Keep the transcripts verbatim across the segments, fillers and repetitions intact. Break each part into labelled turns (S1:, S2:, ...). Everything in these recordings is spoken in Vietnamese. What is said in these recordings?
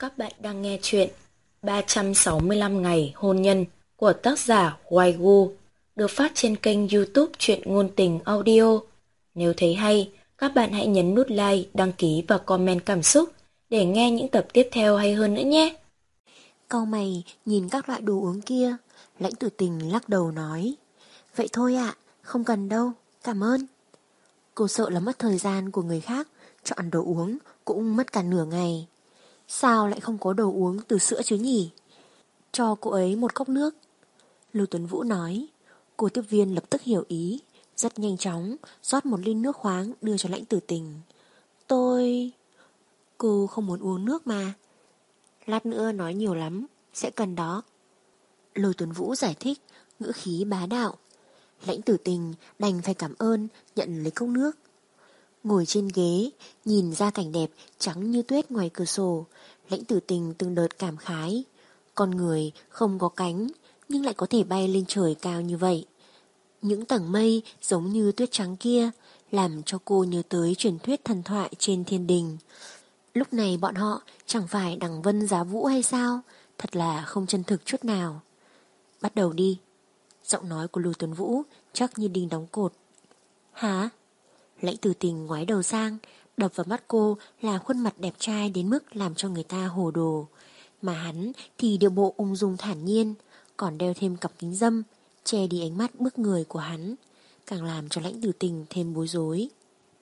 S1: Các bạn đang nghe chuyện ba trăm sáu mươi lăm ngày hôn nhân của tác giả Hoài Gu, được phát trên kênh YouTube Truyện Ngôn Tình Audio. Nếu thấy hay, các bạn hãy nhấn nút like, đăng ký và comment cảm xúc để nghe những tập tiếp theo hay hơn nữa nhé.
S2: Cau mày nhìn các loại đồ uống kia, Lãnh Tử Tình lắc đầu nói: Vậy thôi ạ, không cần đâu, cảm ơn. Cô sợ là mất thời gian của người khác, chọn đồ uống cũng mất cả nửa ngày. Sao lại không có đồ uống từ sữa chứ nhỉ? Cho cô ấy một cốc nước. Lưu Tuấn Vũ nói. Cô tiếp viên lập tức hiểu ý, rất nhanh chóng rót một ly nước khoáng đưa cho Lãnh Tử Tình. Tôi... Cô không muốn uống nước mà. Lát nữa nói nhiều lắm, sẽ cần đó. Lưu Tuấn Vũ giải thích, ngữ khí bá đạo. Lãnh Tử Tình đành phải cảm ơn, nhận lấy cốc nước. Ngồi trên ghế, nhìn ra cảnh đẹp trắng như tuyết ngoài cửa sổ, Lãnh Tử Tình từng đợt cảm khái. Con người không có cánh, nhưng lại có thể bay lên trời cao như vậy. Những tầng mây giống như tuyết trắng kia, làm cho cô nhớ tới truyền thuyết thần thoại trên thiên đình. Lúc này bọn họ chẳng phải đằng vân giá vũ hay sao? Thật là không chân thực chút nào. Bắt đầu đi. Giọng nói của Lưu Tuấn Vũ chắc như đinh đóng cột. Hả? Lãnh Tử Tình ngoái đầu sang, đập vào mắt cô là khuôn mặt đẹp trai đến mức làm cho người ta hồ đồ. Mà hắn thì điệu bộ ung dung thản nhiên, còn đeo thêm cặp kính râm, che đi ánh mắt bức người của hắn, càng làm cho Lãnh Tử Tình thêm bối rối.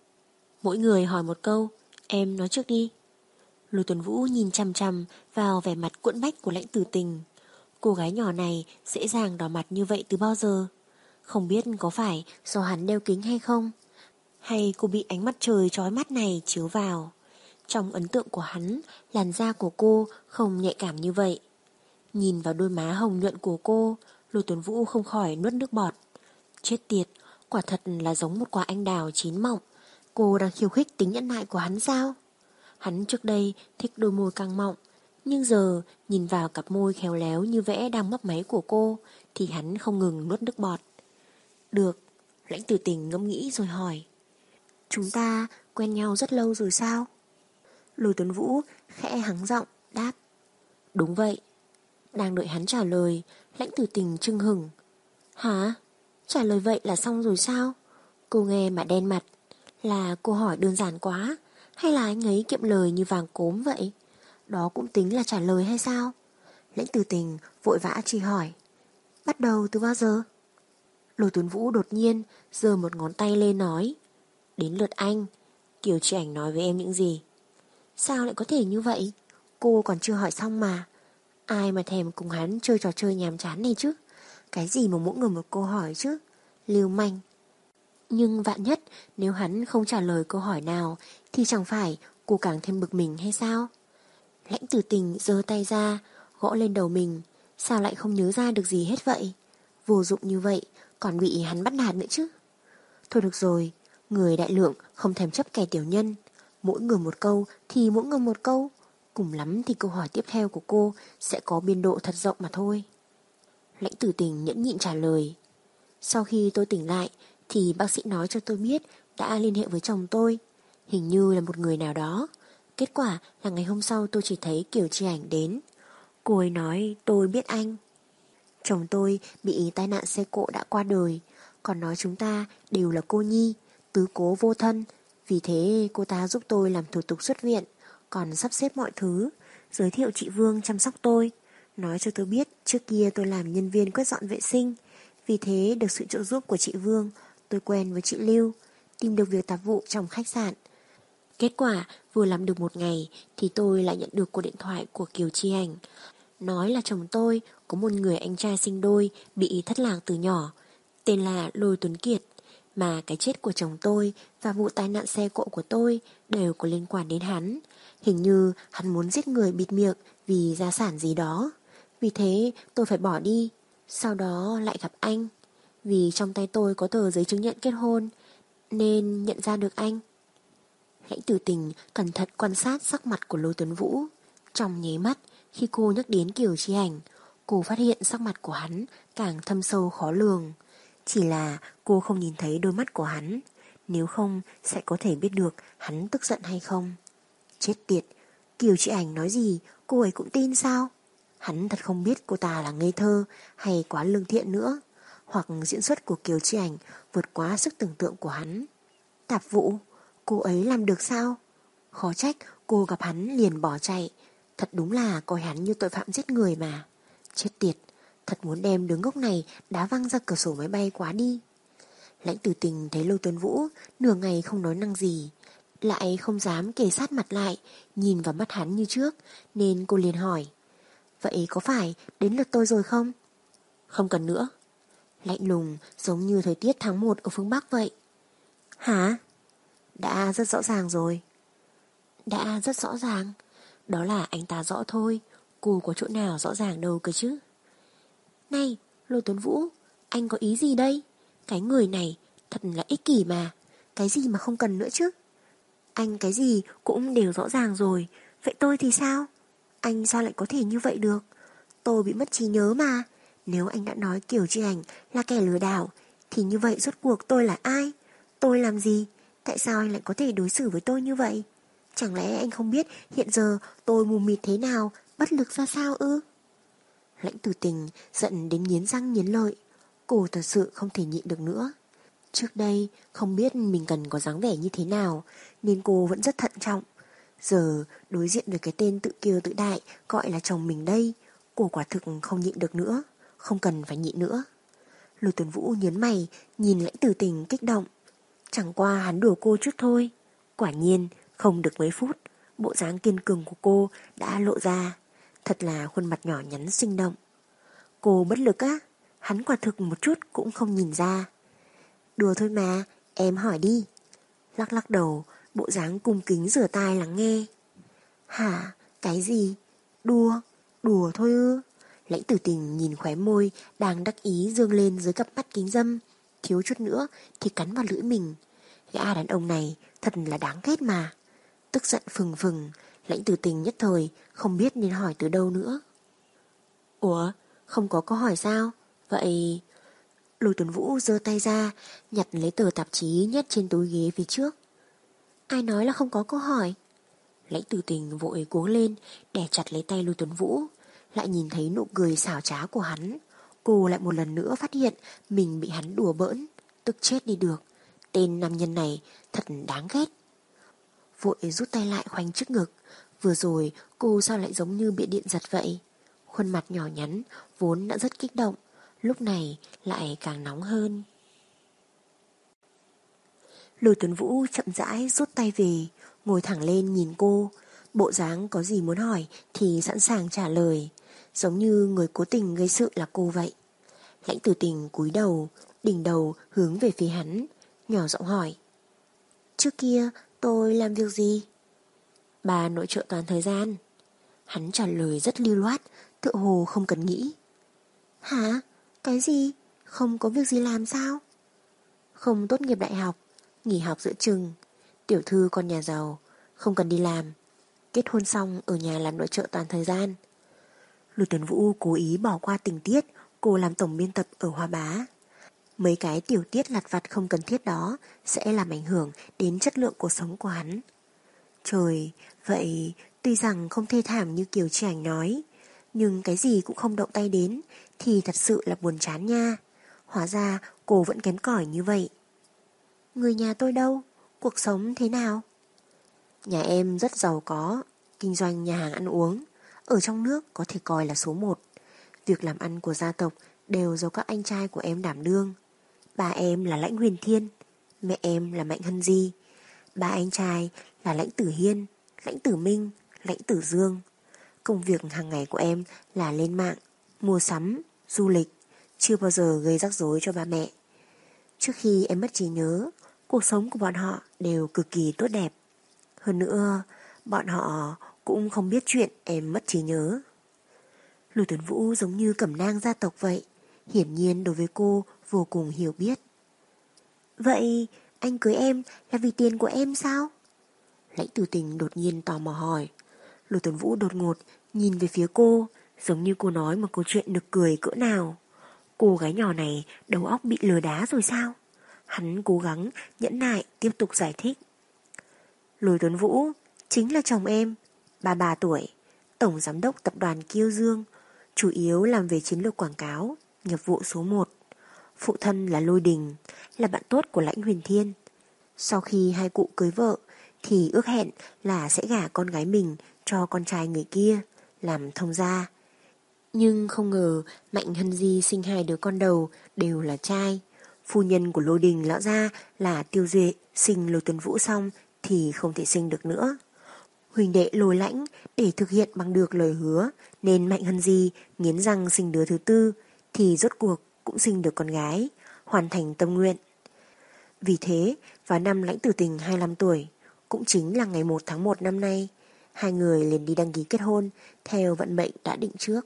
S2: Mỗi người hỏi một câu, em nói trước đi. Lưu Tuấn Vũ nhìn chằm chằm vào vẻ mặt cuộn bách của Lãnh Tử Tình. Cô gái nhỏ này dễ dàng đỏ mặt như vậy từ bao giờ? Không biết có phải do hắn đeo kính hay không? Hay cô bị ánh mắt trời chói mắt này chiếu vào? Trong ấn tượng của hắn, làn da của cô không nhạy cảm như vậy. Nhìn vào đôi má hồng nhuận của cô, Lưu Tuấn Vũ không khỏi nuốt nước bọt. Chết tiệt, quả thật là giống một quả anh đào chín mọng. Cô đang khiêu khích tính nhẫn nại của hắn sao? Hắn trước đây thích đôi môi căng mọng, nhưng giờ nhìn vào cặp môi khéo léo như vẽ đang mấp máy của cô thì hắn không ngừng nuốt nước bọt. Được, Lãnh Tử Tình ngẫm nghĩ rồi hỏi. Chúng ta quen nhau rất lâu rồi sao? Lưu Tuấn Vũ khẽ hắng giọng đáp. Đúng vậy. Đang đợi hắn trả lời, Lãnh Tử Tình chưng hửng. Hả? Trả lời vậy là xong rồi sao? Cô nghe mà đen mặt. Là cô hỏi đơn giản quá, hay là anh ấy kiệm lời như vàng cốm vậy? Đó cũng tính là trả lời hay sao? Lãnh Tử Tình vội vã truy hỏi. Bắt đầu từ bao giờ? Lưu Tuấn Vũ đột nhiên giơ một ngón tay lên nói. Đến lượt anh. Kiều Chi Ảnh nói với em những gì? Sao lại có thể như vậy? Cô còn chưa hỏi xong mà. Ai mà thèm cùng hắn chơi trò chơi nhàm chán này chứ? Cái gì mà mỗi người một câu hỏi chứ? Lưu manh. Nhưng vạn nhất nếu hắn không trả lời câu hỏi nào thì chẳng phải cô càng thêm bực mình hay sao? Lãnh Tử Tình giơ tay ra, gõ lên đầu mình. Sao lại không nhớ ra được gì hết vậy? Vô dụng như vậy còn bị hắn bắt nạt nữa chứ. Thôi được rồi, người đại lượng không thèm chấp kẻ tiểu nhân. Mỗi người một câu thì mỗi người một câu. Cùng lắm thì câu hỏi tiếp theo của cô sẽ có biên độ thật rộng mà thôi. Lãnh Tử Tình nhẫn nhịn trả lời. Sau khi tôi tỉnh lại thì bác sĩ nói cho tôi biết đã liên hệ với chồng tôi, hình như là một người nào đó. Kết quả là ngày hôm sau tôi chỉ thấy Kiều Chi Ảnh đến. Cô ấy nói tôi biết anh. Chồng tôi bị tai nạn xe cộ đã qua đời, còn nói chúng ta đều là cô nhi, tứ cố vô thân. Vì thế cô ta giúp tôi làm thủ tục xuất viện, còn sắp xếp mọi thứ, giới thiệu chị Vương chăm sóc tôi. Nói cho tôi biết trước kia tôi làm nhân viên quét dọn vệ sinh. Vì thế được sự trợ giúp của chị Vương, tôi quen với chị Lưu, tìm được việc tạp vụ trong khách sạn. Kết quả vừa làm được một ngày thì tôi lại nhận được cuộc điện thoại của Kiều Chi Ảnh. Nói là chồng tôi có một người anh trai sinh đôi bị thất lạc từ nhỏ, tên là Lôi Tuấn Kiệt. Mà cái chết của chồng tôi và vụ tai nạn xe cộ của tôi đều có liên quan đến hắn. Hình như hắn muốn giết người bịt miệng vì gia sản gì đó. Vì thế tôi phải bỏ đi. Sau đó lại gặp anh. Vì trong tay tôi có tờ giấy chứng nhận kết hôn nên nhận ra được anh. Lãnh Tử Tình cẩn thận quan sát sắc mặt của Lôi Tuấn Vũ. Trong nháy mắt khi cô nhắc đến Kiều Chi Ảnh, cô phát hiện sắc mặt của hắn càng thâm sâu khó lường. Chỉ là cô không nhìn thấy đôi mắt của hắn, nếu không sẽ có thể biết được hắn tức giận hay không. Chết tiệt, Kiều Chị Ảnh nói gì cô ấy cũng tin sao? Hắn thật không biết cô ta là ngây thơ hay quá lương thiện nữa, hoặc diễn xuất của Kiều Chi Ảnh vượt quá sức tưởng tượng của hắn. Tạp vụ, cô ấy làm được sao? Khó trách cô gặp hắn liền bỏ chạy, thật đúng là coi hắn như tội phạm giết người mà. Chết tiệt, thật muốn đem đứa ngốc này đá văng ra cửa sổ máy bay quá đi. Lãnh Tử Tình thấy Lôi Tuấn Vũ nửa ngày không nói năng gì, lại không dám kề sát mặt lại nhìn vào mắt hắn như trước, nên cô liền hỏi: vậy có phải đến lượt tôi rồi không? Không cần nữa. Lạnh lùng giống như thời tiết tháng một ở phương Bắc vậy. Hả? Đã rất rõ ràng rồi. Đã rất rõ ràng? Đó là anh ta rõ thôi, cô có chỗ nào rõ ràng đâu cơ chứ. Này, Lôi Tuấn Vũ, anh có ý gì đây? Cái người này thật là ích kỷ mà. Cái gì mà không cần nữa chứ? Anh cái gì cũng đều rõ ràng rồi, vậy tôi thì sao? Anh sao lại có thể như vậy được? Tôi bị mất trí nhớ mà. Nếu anh đã nói Kiều Chi Ảnh là kẻ lừa đảo, thì như vậy rốt cuộc tôi là ai? Tôi làm gì? Tại sao anh lại có thể đối xử với tôi như vậy? Chẳng lẽ anh không biết hiện giờ tôi mù mịt thế nào, bất lực ra sao ư? Lãnh Tử Tình giận đến nghiến răng nghiến lợi. Cô thật sự không thể nhịn được nữa. Trước đây không biết mình cần có dáng vẻ như thế nào, nên cô vẫn rất thận trọng. Giờ đối diện với cái tên tự kiêu tự đại gọi là chồng mình đây, cô quả thực không nhịn được nữa, không cần phải nhịn nữa. Lôi Tuấn Vũ nhớn mày nhìn Lãnh Tử Tình kích động. Chẳng qua hắn đùa cô chút thôi. Quả nhiên không được mấy phút, bộ dáng kiên cường của cô đã lộ ra. Thật là khuôn mặt nhỏ nhắn sinh động. Cô bất lực á? Hắn quả thực một chút cũng không nhìn ra. Đùa thôi mà, em hỏi đi. Lắc lắc đầu, bộ dáng cung kính rửa tai lắng nghe. Hả? Cái gì? Đùa? Đùa thôi ư? Lãnh Tử Tình nhìn khóe môi đang đắc ý dương lên dưới cặp mắt kính dâm, thiếu chút nữa thì cắn vào lưỡi mình. Gã đàn ông này thật là đáng ghét mà. Tức giận phừng phừng, Lãnh Tử Tình nhất thời không biết nên hỏi từ đâu nữa. Ủa, không có câu hỏi sao? Vậy... Lôi Tuấn Vũ giơ tay ra, nhặt lấy tờ tạp chí nhét trên túi ghế phía trước. Ai nói là không có câu hỏi? Lãnh Tử Tình vội cuống lên, đè chặt lấy tay Lôi Tuấn Vũ, lại nhìn thấy nụ cười xảo trá của hắn. Cô lại một lần nữa phát hiện mình bị hắn đùa bỡn, tức chết đi được. Tên nam nhân này thật đáng ghét. Vội rút tay lại khoanh trước ngực. Vừa rồi cô sao lại giống như bị điện giật vậy? Khuôn mặt nhỏ nhắn vốn đã rất kích động, lúc này lại càng nóng hơn. Lôi Tuấn Vũ chậm rãi rút tay về, ngồi thẳng lên nhìn cô. Bộ dáng có gì muốn hỏi thì sẵn sàng trả lời, giống như người cố tình gây sự là cô vậy. Lãnh Tử Tình cúi đầu, đỉnh đầu hướng về phía hắn, nhỏ giọng hỏi. Trước kia tôi làm việc gì? Bà nội trợ toàn thời gian. Hắn trả lời rất lưu loát, tựa hồ không cần nghĩ. Hả? Cái gì? Không có việc gì làm sao? Không tốt nghiệp đại học, nghỉ học giữa chừng, tiểu thư con nhà giàu, không cần đi làm, kết hôn xong ở nhà làm nội trợ toàn thời gian. Lôi Tuấn Vũ cố ý bỏ qua tình tiết cô làm tổng biên tập ở Hoa Bá. Mấy cái tiểu tiết lặt vặt không cần thiết đó sẽ làm ảnh hưởng đến chất lượng cuộc sống của hắn. Trời, vậy tuy rằng không thê thảm như Kiều Chi Ảnh nói, nhưng cái gì cũng không động tay đến thì thật sự là buồn chán nha. Hóa ra cô vẫn kém cỏi như vậy. Người nhà tôi đâu? Cuộc sống thế nào? Nhà em rất giàu có, kinh doanh nhà hàng ăn uống, ở trong nước có thể coi là số một. Việc làm ăn của gia tộc đều do các anh trai của em đảm đương. Ba em là Lãnh Huyền Thiên, mẹ em là Mạnh Hân Di. Ba anh trai là Lãnh Tử Hiên, Lãnh Tử Minh, Lãnh Tử Dương. Công việc hàng ngày của em là lên mạng, mua sắm, du lịch, chưa bao giờ gây rắc rối cho ba mẹ. Trước khi em mất trí nhớ, cuộc sống của bọn họ đều cực kỳ tốt đẹp. Hơn nữa, bọn họ cũng không biết chuyện em mất trí nhớ. Lôi Tuấn Vũ giống như cẩm nang gia tộc vậy, hiển nhiên đối với cô vô cùng hiểu biết. Vậy anh cưới em là vì tiền của em sao? Lãnh Tử Tình đột nhiên tò mò hỏi. Lôi Tuấn Vũ đột ngột nhìn về phía cô, giống như cô nói một câu chuyện nực cười cỡ nào. Cô gái nhỏ này đầu óc bị lừa đá rồi sao? Hắn cố gắng nhẫn nại tiếp tục giải thích. Lôi Tuấn Vũ, chính là chồng em. ba mươi ba tuổi, tổng giám đốc tập đoàn Kiêu Dương, chủ yếu làm về chiến lược quảng cáo, nghiệp vụ số một. Phụ thân là Lôi Đình, là bạn tốt của Lãnh Huyền Thiên. Sau khi hai cụ cưới vợ thì ước hẹn là sẽ gả con gái mình cho con trai người kia, làm thông gia. Nhưng không ngờ Mạnh Hân Di sinh hai đứa con đầu đều là trai. Phu nhân của Lôi Đình lão gia là Tiêu Duệ sinh Lôi Tuấn Vũ xong thì không thể sinh được nữa. Huỳnh đệ Lôi Lãnh để thực hiện bằng được lời hứa nên Mạnh Hân Di nghiến răng sinh đứa thứ tư thì rốt cuộc cũng sinh được con gái, hoàn thành tâm nguyện. Vì thế, vào năm Lãnh Tử Tình hai mươi lăm tuổi, cũng chính là ngày một tháng một năm nay, hai người liền đi đăng ký kết hôn theo vận mệnh đã định trước.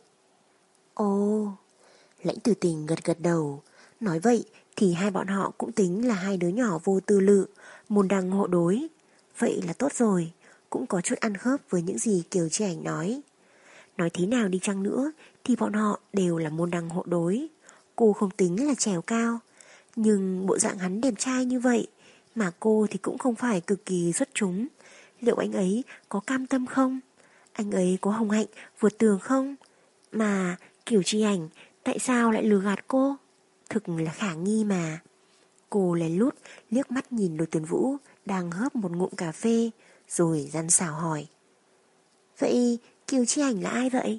S2: Ồ, Lãnh Tử Tình gật gật đầu. Nói vậy thì hai bọn họ cũng tính là hai đứa nhỏ vô tư lự, môn đăng hộ đối. Vậy là tốt rồi, cũng có chút ăn khớp với những gì Kiều Chi Ảnh nói. Nói thế nào đi chăng nữa thì bọn họ đều là môn đăng hộ đối. Cô không tính là trèo cao, nhưng bộ dạng hắn đẹp trai như vậy mà cô thì cũng không phải cực kỳ xuất chúng. Liệu anh ấy có cam tâm không? Anh ấy có hồng hạnh vượt tường không? Mà Kiều Chi Ảnh tại sao lại lừa gạt cô? Thực là khả nghi mà. Cô lén lút liếc mắt nhìn Lôi Tuấn Vũ đang hớp một ngụm cà phê, rồi răn xào hỏi. Vậy Kiều Chi Ảnh là ai vậy?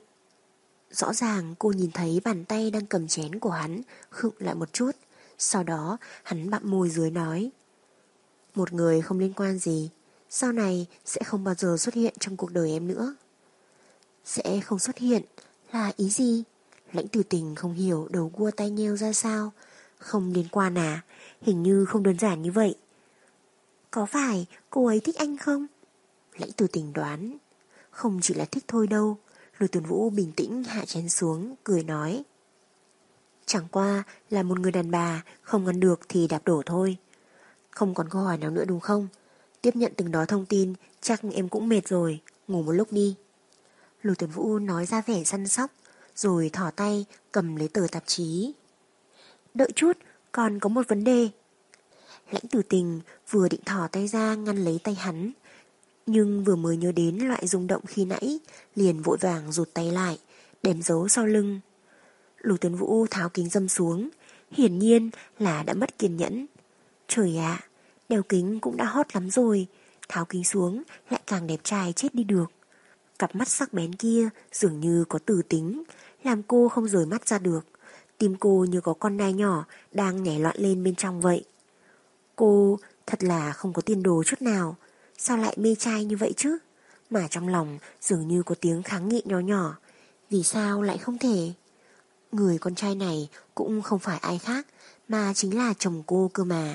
S2: Rõ ràng cô nhìn thấy bàn tay đang cầm chén của hắn khựng lại một chút. Sau đó hắn bặm môi dưới nói. Một người không liên quan gì, sau này sẽ không bao giờ xuất hiện trong cuộc đời em nữa. Sẽ không xuất hiện là ý gì? Lãnh Tử Tình không hiểu đầu cua tay nheo ra sao. Không liên quan à? Hình như không đơn giản như vậy. Có phải cô ấy thích anh không? Lãnh Tử Tình đoán. Không chỉ là thích thôi đâu. Lôi Tuấn Vũ bình tĩnh hạ chén xuống, cười nói. Chẳng qua là một người đàn bà, không ngăn được thì đạp đổ thôi. Không còn câu hỏi nào nữa đúng không? Tiếp nhận từng đó thông tin, chắc em cũng mệt rồi, ngủ một lúc đi. Lôi Tuấn Vũ nói ra vẻ săn sóc, rồi thỏ tay cầm lấy tờ tạp chí. Đợi chút, còn có một vấn đề. Lãnh Tử Tình vừa định thỏ tay ra ngăn lấy tay hắn, nhưng vừa mới nhớ đến loại rung động khi nãy, liền vội vàng rụt tay lại, đem giấu sau lưng. Lôi Tuấn Vũ tháo kính râm xuống, hiển nhiên là đã mất kiên nhẫn. Trời ạ, đeo kính cũng đã hot lắm rồi, tháo kính xuống lại càng đẹp trai chết đi được. Cặp mắt sắc bén kia dường như có tử tính, làm cô không rời mắt ra được. Tim cô như có con nai nhỏ đang nhảy loạn lên bên trong vậy. Cô thật là không có tiền đồ chút nào, sao lại mê trai như vậy chứ? Mà trong lòng dường như có tiếng kháng nghị nhỏ nhỏ. Vì sao lại không thể? Người con trai này cũng không phải ai khác, mà chính là chồng cô cơ mà.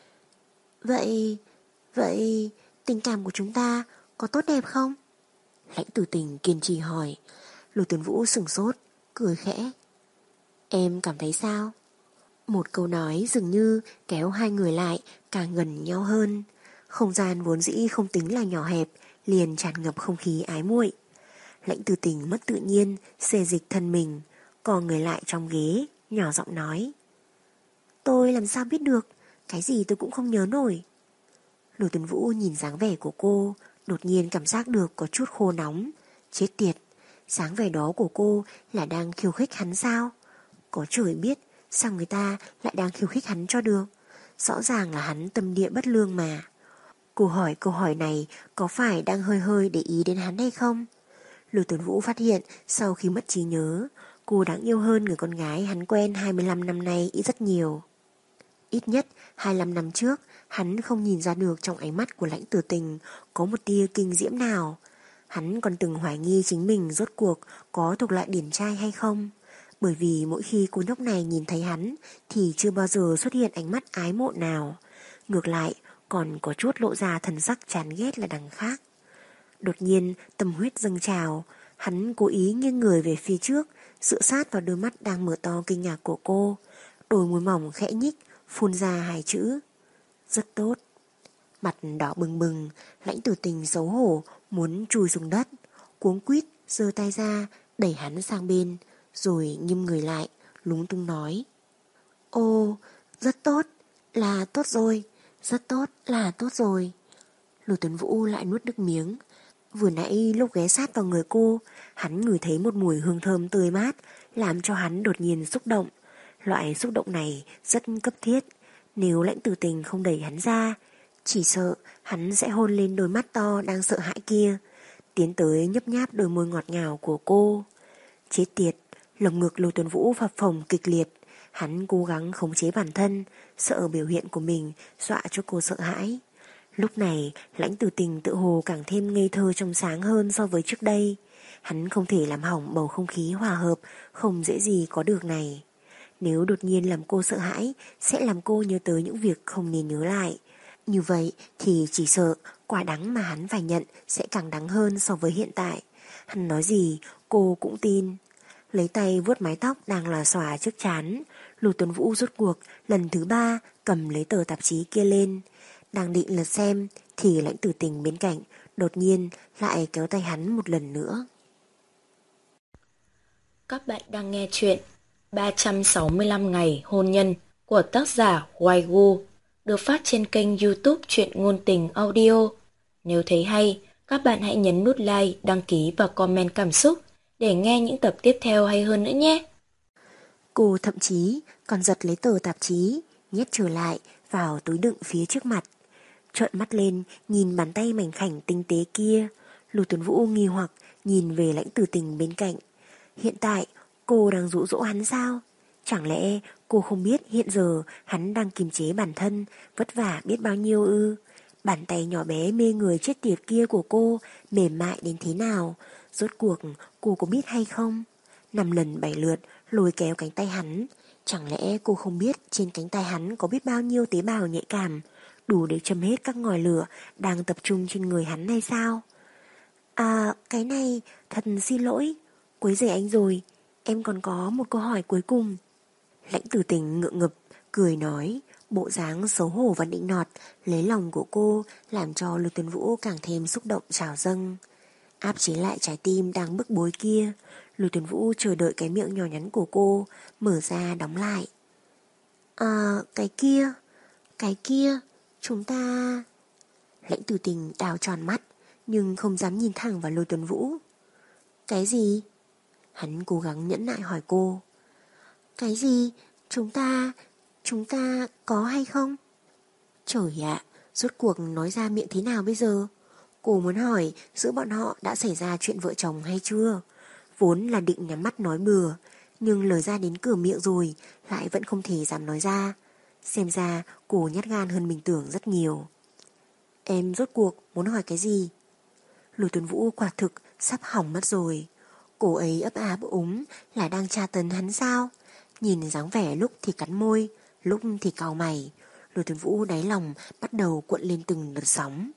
S2: Vậy, vậy tình cảm của chúng ta có tốt đẹp không? Lãnh Tử Tình kiên trì hỏi. Lôi Tuấn Vũ sửng sốt, cười khẽ. Em cảm thấy sao? Một câu nói dường như kéo hai người lại càng gần nhau hơn. Không gian vốn dĩ không tính là nhỏ hẹp, liền tràn ngập không khí ái muội. Lãnh Tử Tình mất tự nhiên, xê dịch thân mình, co người lại trong ghế, nhỏ giọng nói. Tôi làm sao biết được, cái gì tôi cũng không nhớ nổi. Lôi Tuấn Vũ nhìn dáng vẻ của cô, đột nhiên cảm giác được có chút khô nóng. Chết tiệt, dáng vẻ đó của cô là đang khiêu khích hắn sao? Có trời biết sao người ta lại đang khiêu khích hắn cho được. Rõ ràng là hắn tâm địa bất lương mà. Cô hỏi câu hỏi này có phải đang hơi hơi để ý đến hắn hay không? Lôi Tuấn Vũ phát hiện sau khi mất trí nhớ, cô đáng yêu hơn người con gái hắn quen hai mươi lăm năm nay ít rất nhiều. Ít nhất hai mươi lăm năm trước, hắn không nhìn ra được trong ánh mắt của Lãnh Tử Tình có một tia kinh diễm nào. Hắn còn từng hoài nghi chính mình rốt cuộc có thuộc loại điển trai hay không. Bởi vì mỗi khi cô nhóc này nhìn thấy hắn thì chưa bao giờ xuất hiện ánh mắt ái mộ nào. Ngược lại, còn có chút lộ ra thần sắc chán ghét là đằng khác. Đột nhiên tâm huyết dâng trào, hắn cố ý nghiêng người về phía trước, dựa sát vào đôi mắt đang mở to kinh ngạc của cô. Đôi môi mỏng khẽ nhích, phun ra hai chữ. Rất tốt. Mặt đỏ bừng bừng, Lãnh Tử Tình xấu hổ muốn chui xuống đất, cuống quýt giơ tay ra đẩy hắn sang bên, rồi nghiêm người lại, lúng túng nói. Ồ, rất tốt, là tốt rồi, rất tốt, là tốt rồi. Lôi Tuấn Vũ lại nuốt nước miếng. Vừa nãy lúc ghé sát vào người cô, hắn ngửi thấy một mùi hương thơm tươi mát, làm cho hắn đột nhiên xúc động. Loại xúc động này rất cấp thiết. Nếu Lãnh Tử Tình không đẩy hắn ra, chỉ sợ hắn sẽ hôn lên đôi mắt to đang sợ hãi kia, tiến tới nhấp nháp đôi môi ngọt ngào của cô. Chết tiệt, lồng ngực Lôi Tuấn Vũ phập phồng kịch liệt. Hắn cố gắng khống chế bản thân, sợ biểu hiện của mình dọa cho cô sợ hãi. Lúc này, Lãnh Tử Tình tự hồ càng thêm ngây thơ trong sáng hơn so với trước đây. Hắn không thể làm hỏng bầu không khí hòa hợp, không dễ gì có được này. Nếu đột nhiên làm cô sợ hãi, sẽ làm cô nhớ tới những việc không nên nhớ lại. Như vậy thì chỉ sợ quả đắng mà hắn phải nhận sẽ càng đắng hơn so với hiện tại. Hắn nói gì, cô cũng tin. Lấy tay vuốt mái tóc đang lòa xòa trước trán, Lôi Tuấn Vũ rốt cuộc lần thứ ba cầm lấy tờ tạp chí kia lên. Đang định lật xem thì Lãnh Tử Tình bên cạnh đột nhiên lại kéo tay hắn một lần nữa.
S1: Các bạn đang nghe chuyện ba trăm sáu mươi lăm ngày hôn nhân của tác giả Hoài Gu, được phát trên kênh YouTube Truyện Ngôn Tình Audio. Nếu thấy hay, các bạn hãy nhấn nút like, đăng ký và comment cảm xúc để nghe những tập tiếp theo hay hơn nữa nhé.
S2: Cô thậm chí còn giật lấy tờ tạp chí, nhét trở lại vào túi đựng phía trước mặt. Trợn mắt lên nhìn bàn tay mảnh khảnh tinh tế kia, Lôi Tuấn Vũ nghi hoặc nhìn về Lãnh Tử Tình bên cạnh. Hiện tại cô đang dụ dỗ hắn sao? Chẳng lẽ cô không biết hiện giờ hắn đang kiềm chế bản thân, vất vả biết bao nhiêu ư? Bàn tay nhỏ bé mê người chết tiệt kia của cô mềm mại đến thế nào? Rốt cuộc cô có biết hay không? Năm lần bảy lượt lôi kéo cánh tay hắn. Chẳng lẽ cô không biết trên cánh tay hắn có biết bao nhiêu tế bào nhạy cảm, đủ để châm hết các ngòi lửa đang tập trung trên người hắn hay sao? À, cái này thật xin lỗi, quấy rầy anh rồi. Em còn có một câu hỏi cuối cùng. Lãnh Tử Tình ngượng ngập cười nói, bộ dáng xấu hổ và nịnh nọt lấy lòng của cô làm cho Lôi Tuấn Vũ càng thêm xúc động trào dâng. Áp chế lại trái tim đang bức bối kia, Lôi Tuấn Vũ chờ đợi cái miệng nhỏ nhắn của cô mở ra đóng lại. À, cái kia, cái kia, chúng ta... Lãnh Tử Tình đào tròn mắt, nhưng không dám nhìn thẳng vào Lôi Tuấn Vũ. Cái gì? Hắn cố gắng nhẫn nại hỏi cô. Cái gì? Chúng ta... Chúng ta có hay không? Trời ạ, rốt cuộc nói ra miệng thế nào bây giờ? Cô muốn hỏi giữa bọn họ đã xảy ra chuyện vợ chồng hay chưa? Vốn là định nhắm mắt nói bừa, nhưng lời ra đến cửa miệng rồi lại vẫn không thể dám nói ra. Xem ra cô nhát gan hơn mình tưởng rất nhiều. Em rốt cuộc muốn hỏi cái gì? Lôi Tuấn Vũ quả thực sắp hỏng mất rồi. Cô ấy ấp á ấp úng là đang tra tấn hắn sao? Nhìn dáng vẻ lúc thì cắn môi, lúc thì cau mày, Lôi Tuấn Vũ đáy lòng bắt đầu cuộn lên từng đợt sóng.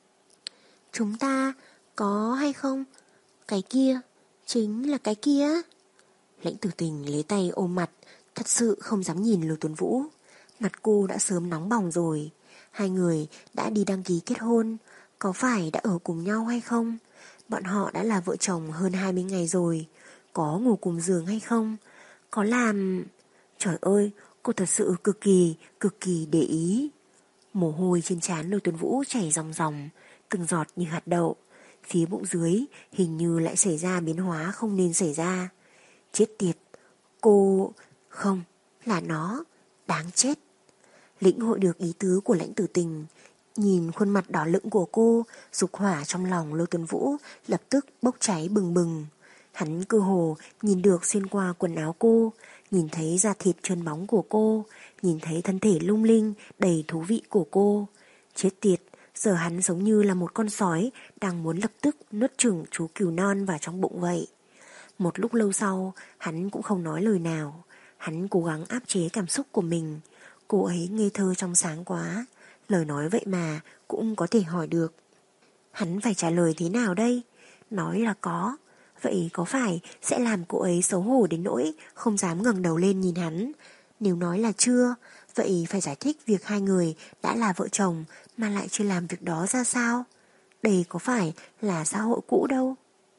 S2: Chúng ta có hay không? Cái kia, chính là cái kia. Lãnh Tử Tình lấy tay ôm mặt, thật sự không dám nhìn Lôi Tuấn Vũ. Mặt cô đã sớm nóng bỏng rồi. Hai người đã đi đăng ký kết hôn, có phải đã ở cùng nhau hay không? Bọn họ đã là vợ chồng hơn hai mươi ngày rồi. Có ngủ cùng giường hay không? Có làm... Trời ơi, cô thật sự cực kỳ, cực kỳ để ý. Mồ hôi trên trán Lôi Tuấn Vũ chảy ròng ròng, từng giọt như hạt đậu. Phía bụng dưới hình như lại xảy ra biến hóa không nên xảy ra. Chết tiệt, cô... Không, là nó, đáng chết. Lĩnh hội được ý tứ của Lãnh Tử Tình, nhìn khuôn mặt đỏ lựng của cô, dục hỏa trong lòng Lôi Tuấn Vũ lập tức bốc cháy bừng bừng. Hắn cơ hồ nhìn được xuyên qua quần áo cô, nhìn thấy da thịt trơn bóng của cô, nhìn thấy thân thể lung linh đầy thú vị của cô. Chết tiệt, giờ hắn giống như là một con sói đang muốn lập tức nuốt chửng chú cừu non vào trong bụng vậy. Một lúc lâu sau, hắn cũng không nói lời nào. Hắn cố gắng áp chế cảm xúc của mình. Cô ấy ngây thơ trong sáng quá, lời nói vậy mà cũng có thể hỏi được. Hắn phải trả lời thế nào đây? Nói là có, vậy có phải sẽ làm cô ấy xấu hổ đến nỗi không dám ngẩng đầu lên nhìn hắn? Nếu nói là chưa, vậy phải giải thích việc hai người đã là vợ chồng mà lại chưa làm việc đó ra sao? Đây có phải là xã hội cũ đâu.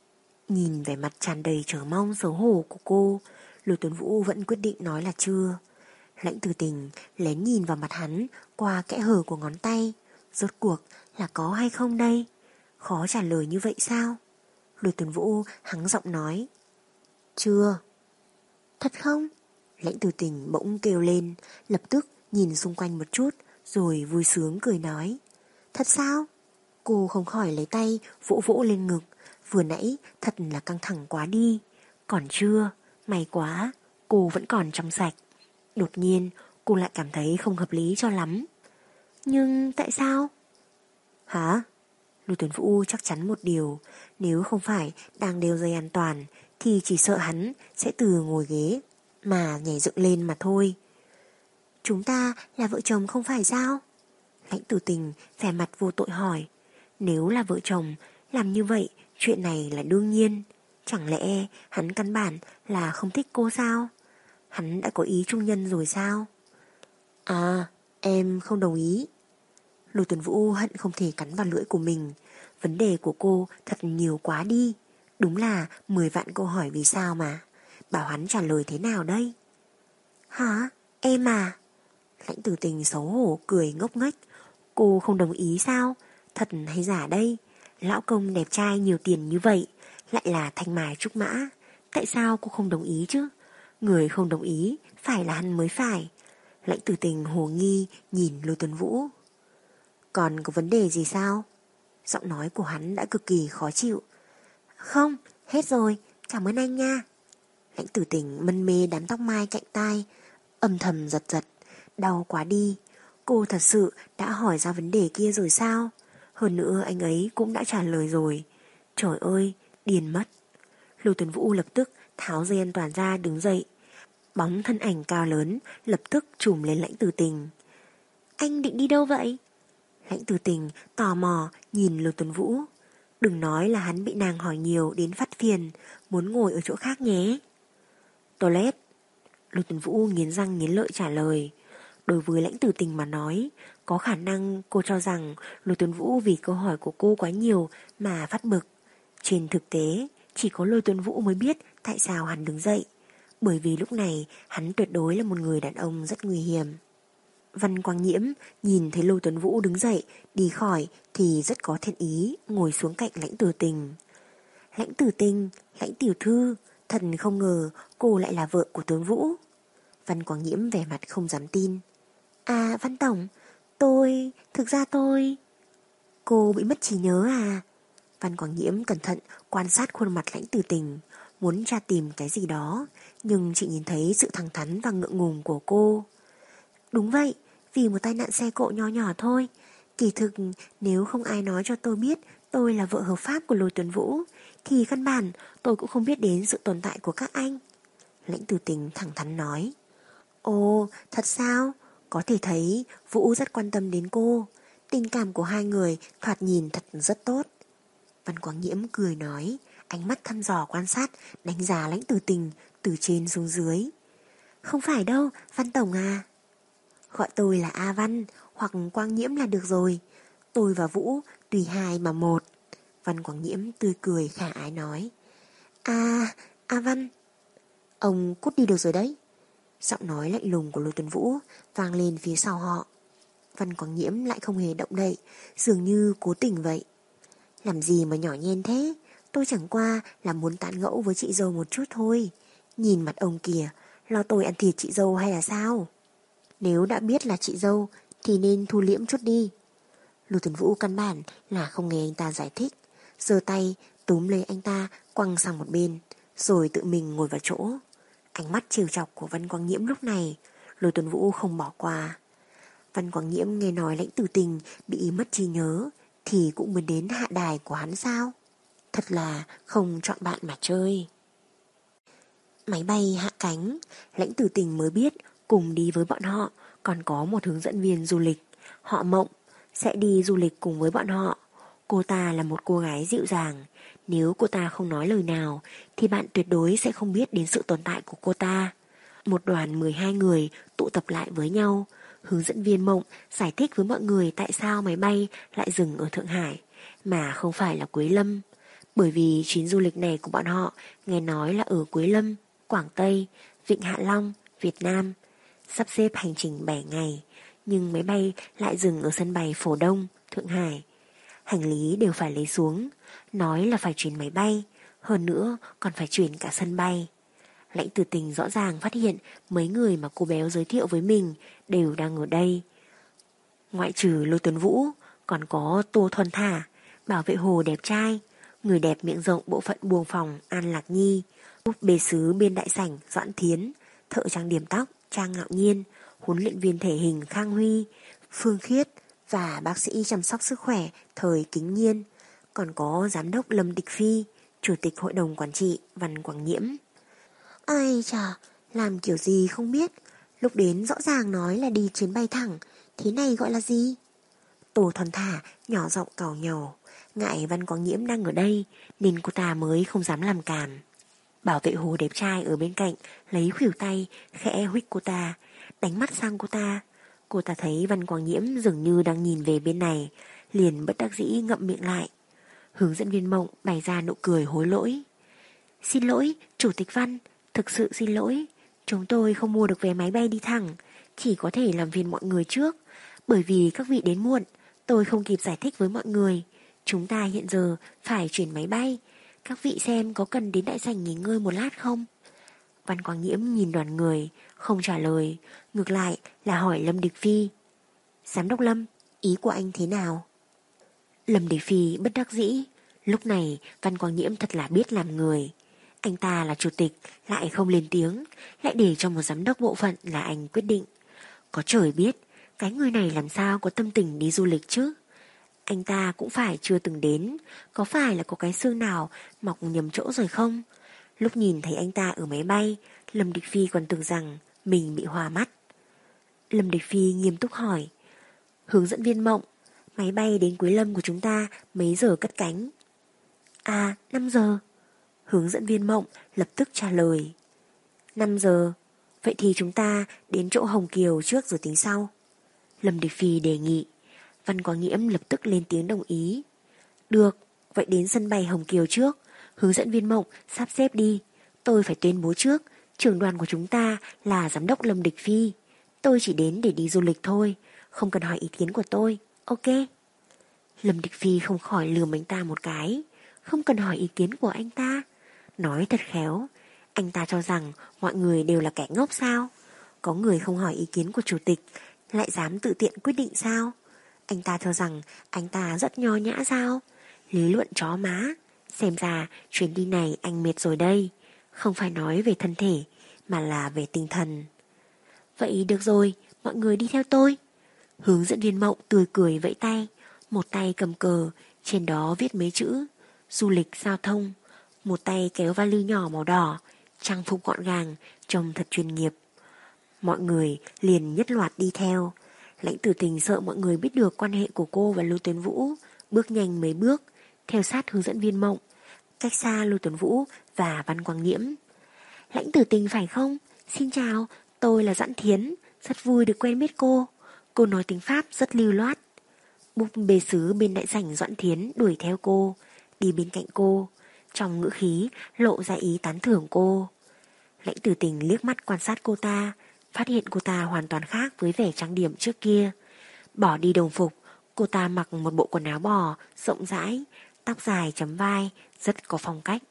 S2: Nhìn vẻ mặt tràn đầy chờ mong xấu hổ của cô, Lôi Tuấn Vũ vẫn quyết định nói là chưa. Lãnh Tử Tình lén nhìn vào mặt hắn qua kẽ hở của ngón tay. Rốt cuộc là có hay không đây? Khó trả lời như vậy sao? Lôi Tuấn Vũ hắng giọng nói. Chưa. Thật không? Lãnh Tử Tình bỗng kêu lên, lập tức nhìn xung quanh một chút, rồi vui sướng cười nói. Thật sao? Cô không khỏi lấy tay vỗ vỗ lên ngực. Vừa nãy thật là căng thẳng quá đi. Còn chưa, may quá, cô vẫn còn trong sạch. Đột nhiên cô lại cảm thấy không hợp lý cho lắm. Nhưng tại sao? Hả? Lôi Tuấn Vũ chắc chắn một điều, nếu không phải đang đeo dây an toàn thì chỉ sợ hắn sẽ từ ngồi ghế mà nhảy dựng lên mà thôi. Chúng ta là vợ chồng không phải sao? Lãnh Tử Tình vẻ mặt vô tội hỏi. Nếu là vợ chồng, làm như vậy chuyện này là đương nhiên. Chẳng lẽ hắn căn bản là không thích cô sao? Hắn đã có ý trung nhân rồi sao? À, em không đồng ý. Lôi Tuấn Vũ hận không thể cắn vào lưỡi của mình. Vấn đề của cô thật nhiều quá đi. Đúng là mười vạn câu hỏi vì sao mà. Bảo hắn trả lời thế nào đây? Hả? Em à? Lãnh Tử Tình xấu hổ cười ngốc nghếch. Cô không đồng ý sao? Thật hay giả đây? Lão công đẹp trai nhiều tiền như vậy, lại là thanh mai trúc mã. Tại sao cô không đồng ý chứ? Người không đồng ý phải là hắn mới phải. Lãnh Tử Tình hồ nghi nhìn Lôi Tuấn Vũ. Còn có vấn đề gì sao? Giọng nói của hắn đã cực kỳ khó chịu. Không, hết rồi, cảm ơn anh nha. Lãnh Tử Tình mân mê đám tóc mai cạnh tai, âm thầm giật giật. Đau quá đi. Cô thật sự đã hỏi ra vấn đề kia rồi sao? Hơn nữa anh ấy cũng đã trả lời rồi. Trời ơi, điên mất. Lôi Tuấn Vũ lập tức tháo dây an toàn ra đứng dậy. Bóng thân ảnh cao lớn lập tức trùm lên Lãnh Tử Tình. Anh định đi đâu vậy? Lãnh Tử Tình tò mò nhìn Lôi Tuấn Vũ. Đừng nói là hắn bị nàng hỏi nhiều đến phát phiền, muốn ngồi ở chỗ khác nhé. Toilet. Lôi Tuấn Vũ nghiến răng nghiến lợi trả lời. Đối với Lãnh Tử Tình mà nói, có khả năng cô cho rằng Lôi Tuấn Vũ vì câu hỏi của cô quá nhiều mà phát bực. Trên thực tế, chỉ có Lôi Tuấn Vũ mới biết tại sao hắn đứng dậy. Bởi vì lúc này hắn tuyệt đối là một người đàn ông rất nguy hiểm. Văn Quang Nhiễm nhìn thấy Lôi Tuấn Vũ đứng dậy đi khỏi thì rất có thiện ý ngồi xuống cạnh Lãnh Tử Tình. Lãnh Tử Tình, Lãnh tiểu thư, thật không ngờ cô lại là vợ của Tuấn Vũ. Văn Quang Nhiễm vẻ mặt không dám tin. À Văn Tổng, tôi, thực ra tôi... Cô bị mất trí nhớ à? Văn Quang Nhiễm cẩn thận quan sát khuôn mặt Lãnh Tử Tình, muốn tra tìm cái gì đó, nhưng chỉ nhìn thấy sự thẳng thắn và ngượng ngùng của cô. Đúng vậy, vì một tai nạn xe cộ nho nhỏ thôi. Kỳ thực nếu không ai nói cho tôi biết tôi là vợ hợp pháp của Lôi Tuấn Vũ thì căn bản tôi cũng không biết đến sự tồn tại của các anh. Lãnh Tử Tình thẳng thắn nói. Ồ, thật sao? Có thể thấy Vũ rất quan tâm đến cô. Tình cảm của hai người thoạt nhìn thật rất tốt. Văn Quang Nhiễm cười nói, ánh mắt thăm dò quan sát, đánh giá Lãnh Tử Tình từ trên xuống dưới. Không phải đâu, Văn Tổng à. Gọi tôi là A Văn hoặc Quang Nhiễm là được rồi. Tôi và Vũ tùy hai mà một. Văn Quang Nhiễm tươi cười khả ái nói. À, A Văn. Ông cút đi được rồi đấy. Giọng nói lạnh lùng của Lôi Tuấn Vũ vang lên phía sau họ. Văn Quang Nhiễm lại không hề động đậy, dường như cố tình vậy. Làm gì mà nhỏ nhen thế? Tôi chẳng qua là muốn tán gẫu với chị dâu một chút thôi. Nhìn mặt ông kìa, lo tôi ăn thịt chị dâu hay là sao? Nếu đã biết là chị dâu thì nên thu liễm chút đi. Lôi Tuấn Vũ căn bản là không nghe anh ta giải thích, giơ tay túm lấy anh ta quăng sang một bên, rồi tự mình ngồi vào chỗ. Ánh mắt trêu chọc của Văn Quang Nhiễm lúc này Lôi Tuấn Vũ không bỏ qua. Văn Quang Nhiễm nghe nói Lãnh Tử Tình bị mất trí nhớ thì cũng muốn đến hạ đài của hắn sao? Thật là không chọn bạn mà chơi. Máy bay hạ cánh, Lãnh Tử Tình mới biết cùng đi với bọn họ còn có một hướng dẫn viên du lịch, họ Mộng, sẽ đi du lịch cùng với bọn họ. Cô ta là một cô gái dịu dàng, nếu cô ta không nói lời nào thì bạn tuyệt đối sẽ không biết đến sự tồn tại của cô ta. Một đoàn mười hai người tụ tập lại với nhau. Hướng dẫn viên Mộng giải thích với mọi người tại sao máy bay lại dừng ở Thượng Hải mà không phải là Quế Lâm. Bởi vì chuyến du lịch này của bọn họ nghe nói là ở Quế Lâm, Quảng Tây, Vịnh Hạ Long, Việt Nam. Sắp xếp hành trình bảy ngày, nhưng máy bay lại dừng ở sân bay Phổ Đông, Thượng Hải. Hành lý đều phải lấy xuống, nói là phải chuyển máy bay, hơn nữa còn phải chuyển cả sân bay. Lãnh Tử Tình rõ ràng phát hiện mấy người mà cô béo giới thiệu với mình đều đang ở đây. Ngoại trừ Lôi Tuấn Vũ, còn có Tô Thuần Thả, bảo vệ hồ đẹp trai, người đẹp miệng rộng bộ phận buồng phòng An Lạc Nhi, búp bê sứ bên đại sảnh Doãn Thiến, thợ trang điểm tóc Trang Ngạo Nhiên, huấn luyện viên thể hình Khang Huy, Phương Khiết và bác sĩ chăm sóc sức khỏe Thời Kính Nhiên, còn có giám đốc Lâm Địch Phi, chủ tịch hội đồng quản trị Văn Quảng Nhiễm. Ai chà, làm kiểu gì không biết, lúc đến rõ ràng nói là đi chuyến bay thẳng, thế này gọi là gì? Tô Thuần Thả nhỏ giọng càu nhàu, ngại Văn Quảng Nhiễm đang ở đây nên cô ta mới không dám làm càn. Bảo vệ hồ đẹp trai ở bên cạnh lấy khuỷu tay khẽ huých cô ta, đánh mắt sang cô ta. Cô ta thấy Văn Quảng Nhiễm dường như đang nhìn về bên này, liền bất đắc dĩ ngậm miệng lại. Hướng dẫn viên Mộng bày ra nụ cười hối lỗi. Xin lỗi, Chủ tịch Văn, thực sự xin lỗi. Chúng tôi không mua được vé máy bay đi thẳng, chỉ có thể làm phiền mọi người trước. Bởi vì các vị đến muộn, tôi không kịp giải thích với mọi người. Chúng ta hiện giờ phải chuyển máy bay. Các vị xem có cần đến đại sảnh nghỉ ngơi một lát không? Văn Quang Nhiễm nhìn đoàn người, không trả lời, ngược lại là hỏi Lâm Địch Phi. Giám đốc Lâm, ý của anh thế nào? Lâm Địch Phi bất đắc dĩ. Lúc này Văn Quang Nhiễm thật là biết làm người. Anh ta là chủ tịch, lại không lên tiếng, lại để cho một giám đốc bộ phận là anh quyết định. Có trời biết, cái người này làm sao có tâm tình đi du lịch chứ? Anh ta cũng phải chưa từng đến, có phải là có cái xương nào mọc nhầm chỗ rồi không? Lúc nhìn thấy anh ta ở máy bay, Lâm Địch Phi còn tưởng rằng mình bị hoa mắt. Lâm Địch Phi nghiêm túc hỏi. Hướng dẫn viên Mộng, máy bay đến Quế Lâm của chúng ta mấy giờ cất cánh? À, năm giờ. Hướng dẫn viên Mộng lập tức trả lời. năm giờ, vậy thì chúng ta đến chỗ Hồng Kiều trước rồi tính sau. Lâm Địch Phi đề nghị. Văn Quang Nhiễm lập tức lên tiếng đồng ý. Được, vậy đến sân bay Hồng Kiều trước. Hướng dẫn viên Mộng sắp xếp đi. Tôi phải tuyên bố trước, trưởng đoàn của chúng ta là giám đốc Lâm Địch Phi. Tôi chỉ đến để đi du lịch thôi, không cần hỏi ý kiến của tôi, ok? Lâm Địch Phi không khỏi lườm anh ta một cái. Không cần hỏi ý kiến của anh ta. Nói thật khéo, anh ta cho rằng mọi người đều là kẻ ngốc sao? Có người không hỏi ý kiến của chủ tịch lại dám tự tiện quyết định sao? Anh ta cho rằng anh ta rất nho nhã sao? Lý luận chó má. Xem ra chuyến đi này anh mệt rồi đây. Không phải nói về thân thể, mà là về tinh thần. Vậy được rồi, mọi người đi theo tôi. Hướng dẫn viên Mộng tươi cười vẫy tay, một tay cầm cờ, trên đó viết mấy chữ du lịch giao thông, một tay kéo vali nhỏ màu đỏ, trang phục gọn gàng, trông thật chuyên nghiệp. Mọi người liền nhất loạt đi theo. Lãnh Tử Tình sợ mọi người biết được quan hệ của cô và Lưu Tuấn Vũ, bước nhanh mấy bước, theo sát hướng dẫn viên Mộng, cách xa Lưu Tuấn Vũ và Văn Quang Nhiễm. Lãnh Tử Tình phải không? Xin chào, tôi là Doãn Thiến, rất vui được quen biết cô. Cô nói tiếng Pháp rất lưu loát. Búp bê sứ bên đại sảnh Doãn Thiến đuổi theo cô, đi bên cạnh cô, trong ngữ khí lộ ra ý tán thưởng cô. Lãnh Tử Tình liếc mắt quan sát cô ta, phát hiện cô ta hoàn toàn khác với vẻ trang điểm trước kia. Bỏ đi đồng phục, cô ta mặc một bộ quần áo bò rộng rãi, tóc dài chấm vai, rất có phong cách.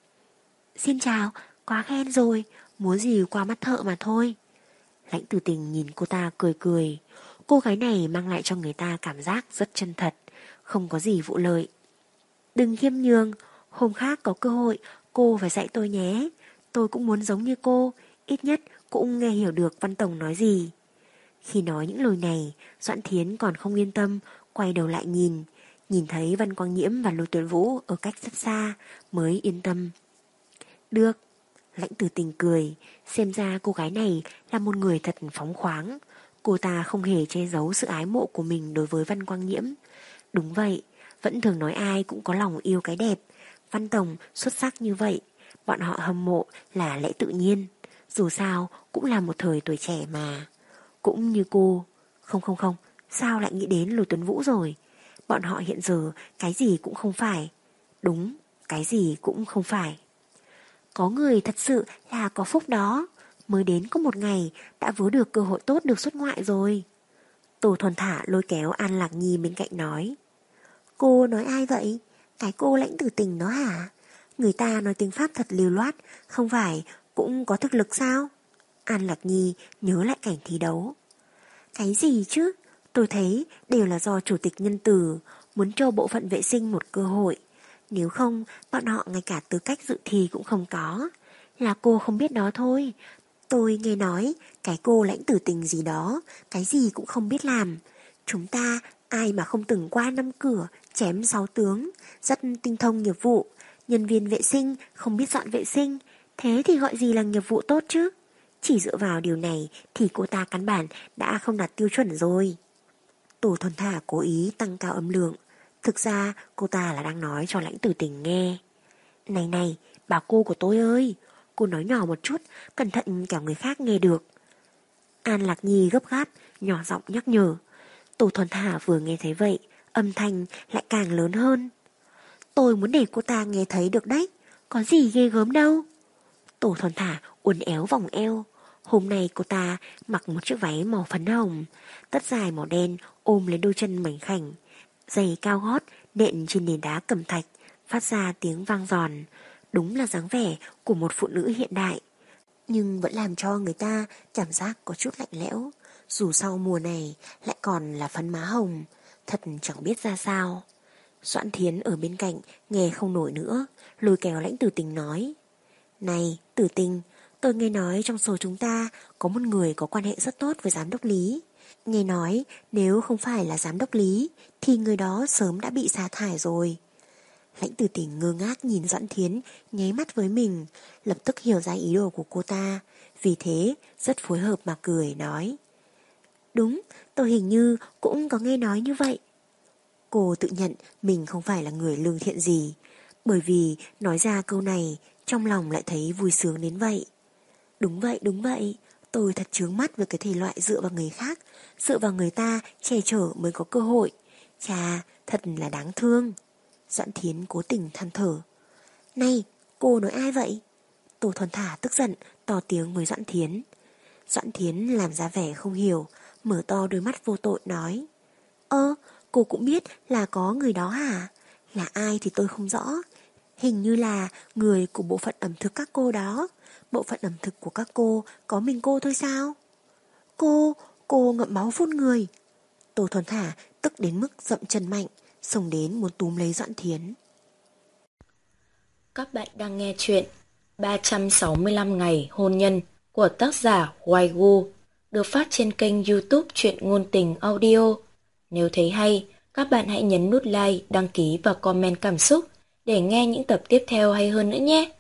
S2: Xin chào, quá khen rồi, múa gì qua mắt thợ mà thôi. Lãnh Tử Tình nhìn cô ta cười cười. Cô gái này mang lại cho người ta cảm giác rất chân thật, không có gì vụ lợi. Đừng khiêm nhường, hôm khác có cơ hội cô phải dạy tôi nhé. Tôi cũng muốn giống như cô, ít nhất cũng nghe hiểu được Văn Tổng nói gì. Khi nói những lời này, Doãn Thiến còn không yên tâm, quay đầu lại nhìn, nhìn thấy Văn Quang Nhiễm và Lưu Tuấn Vũ ở cách rất xa, mới yên tâm. Được, Lãnh Tử Tình cười, xem ra cô gái này là một người thật phóng khoáng. Cô ta không hề che giấu sự ái mộ của mình đối với Văn Quang Nhiễm. Đúng vậy, vẫn thường nói ai cũng có lòng yêu cái đẹp. Văn Tổng xuất sắc như vậy, bọn họ hâm mộ là lẽ tự nhiên. Dù sao cũng là một thời tuổi trẻ mà. Cũng như cô. Không không không, sao lại nghĩ đến Lưu Tuấn Vũ rồi? Bọn họ hiện giờ cái gì cũng không phải. Đúng, cái gì cũng không phải. Có người thật sự là có phúc đó, mới đến có một ngày đã vớ được cơ hội tốt được xuất ngoại rồi. Tô Thuần Thả lôi kéo An Lạc Nhi bên cạnh nói. Cô nói ai vậy? Cái cô Lãnh Tử Tình đó hả? Người ta nói tiếng Pháp thật lưu loát, không phải cũng có thực lực sao? An Lạc Nhi nhớ lại cảnh thi đấu. Cái gì chứ? Tôi thấy đều là do chủ tịch nhân từ muốn cho bộ phận vệ sinh một cơ hội. Nếu không, bọn họ ngay cả tư cách dự thi cũng không có. Là cô không biết đó thôi. Tôi nghe nói cái cô Lãnh Tử Tình gì đó, cái gì cũng không biết làm. Chúng ta ai mà không từng qua năm cửa chém sáu tướng, rất tinh thông nghiệp vụ. Nhân viên vệ sinh không biết dọn vệ sinh, thế thì gọi gì là nghiệp vụ tốt chứ? Chỉ dựa vào điều này thì cô ta căn bản đã không đạt tiêu chuẩn rồi. Tổ Thuần Thả cố ý tăng cao âm lượng. Thực ra cô ta là đang nói cho Lãnh Tử Tình nghe. Này này, bà cô của tôi ơi, cô nói nhỏ một chút, cẩn thận kẻo người khác nghe được. An Lạc Nhi gấp gáp, nhỏ giọng nhắc nhở. Tổ Thuần Thả vừa nghe thấy vậy, âm thanh lại càng lớn hơn. Tôi muốn để cô ta nghe thấy được đấy, có gì ghê gớm đâu. Tổ Thuần Thả uốn éo vòng eo. Hôm nay cô ta mặc một chiếc váy màu phấn hồng, tất dài màu đen ôm lấy đôi chân mảnh khảnh, giày cao gót nện trên nền đá cẩm thạch, phát ra tiếng vang giòn. Đúng là dáng vẻ của một phụ nữ hiện đại, nhưng vẫn làm cho người ta cảm giác có chút lạnh lẽo. Dù sau mùa này lại còn là phấn má hồng, thật chẳng biết ra sao. Doãn Thiến ở bên cạnh nghe không nổi nữa, lôi kéo Lãnh Tử Tình nói. Này, Tử Tình, tôi nghe nói trong số chúng ta có một người có quan hệ rất tốt với giám đốc Lý. Nghe nói nếu không phải là giám đốc Lý thì người đó sớm đã bị sa thải rồi. Lãnh Tử Tình ngơ ngác nhìn Doãn Thiến nháy mắt với mình, lập tức hiểu ra ý đồ của cô ta, vì thế rất phối hợp mà cười nói. Đúng, tôi hình như cũng có nghe nói như vậy. Cô tự nhận mình không phải là người lương thiện gì, bởi vì nói ra câu này trong lòng lại thấy vui sướng đến vậy. Đúng vậy, đúng vậy, tôi thật chướng mắt với cái thể loại dựa vào người khác, dựa vào người ta che chở mới có cơ hội. Chà, thật là đáng thương. Doãn Thiến cố tình than thở. Này, cô nói ai vậy? Tổ Thuần Thả tức giận, to tiếng với Doãn Thiến. Doãn Thiến làm ra vẻ không hiểu, mở to đôi mắt vô tội nói. Ơ, cô cũng biết là có người đó hả? Là ai thì tôi không rõ. Hình như là người của bộ phận ẩm thực các cô đó. Bộ phận ẩm thực của các cô có mình cô thôi sao? Cô, cô ngậm máu phun người. Tổ Thuần Thả tức đến mức dậm chân mạnh, xông đến muốn túm lấy Doãn Thiến.
S1: Các bạn đang nghe chuyện ba trăm sáu mươi lăm ngày hôn nhân của tác giả Hoài Gu, được phát trên kênh YouTube Truyện Ngôn Tình Audio. Nếu thấy hay, các bạn hãy nhấn nút like, đăng ký và comment cảm xúc để nghe những tập tiếp theo hay hơn nữa nhé.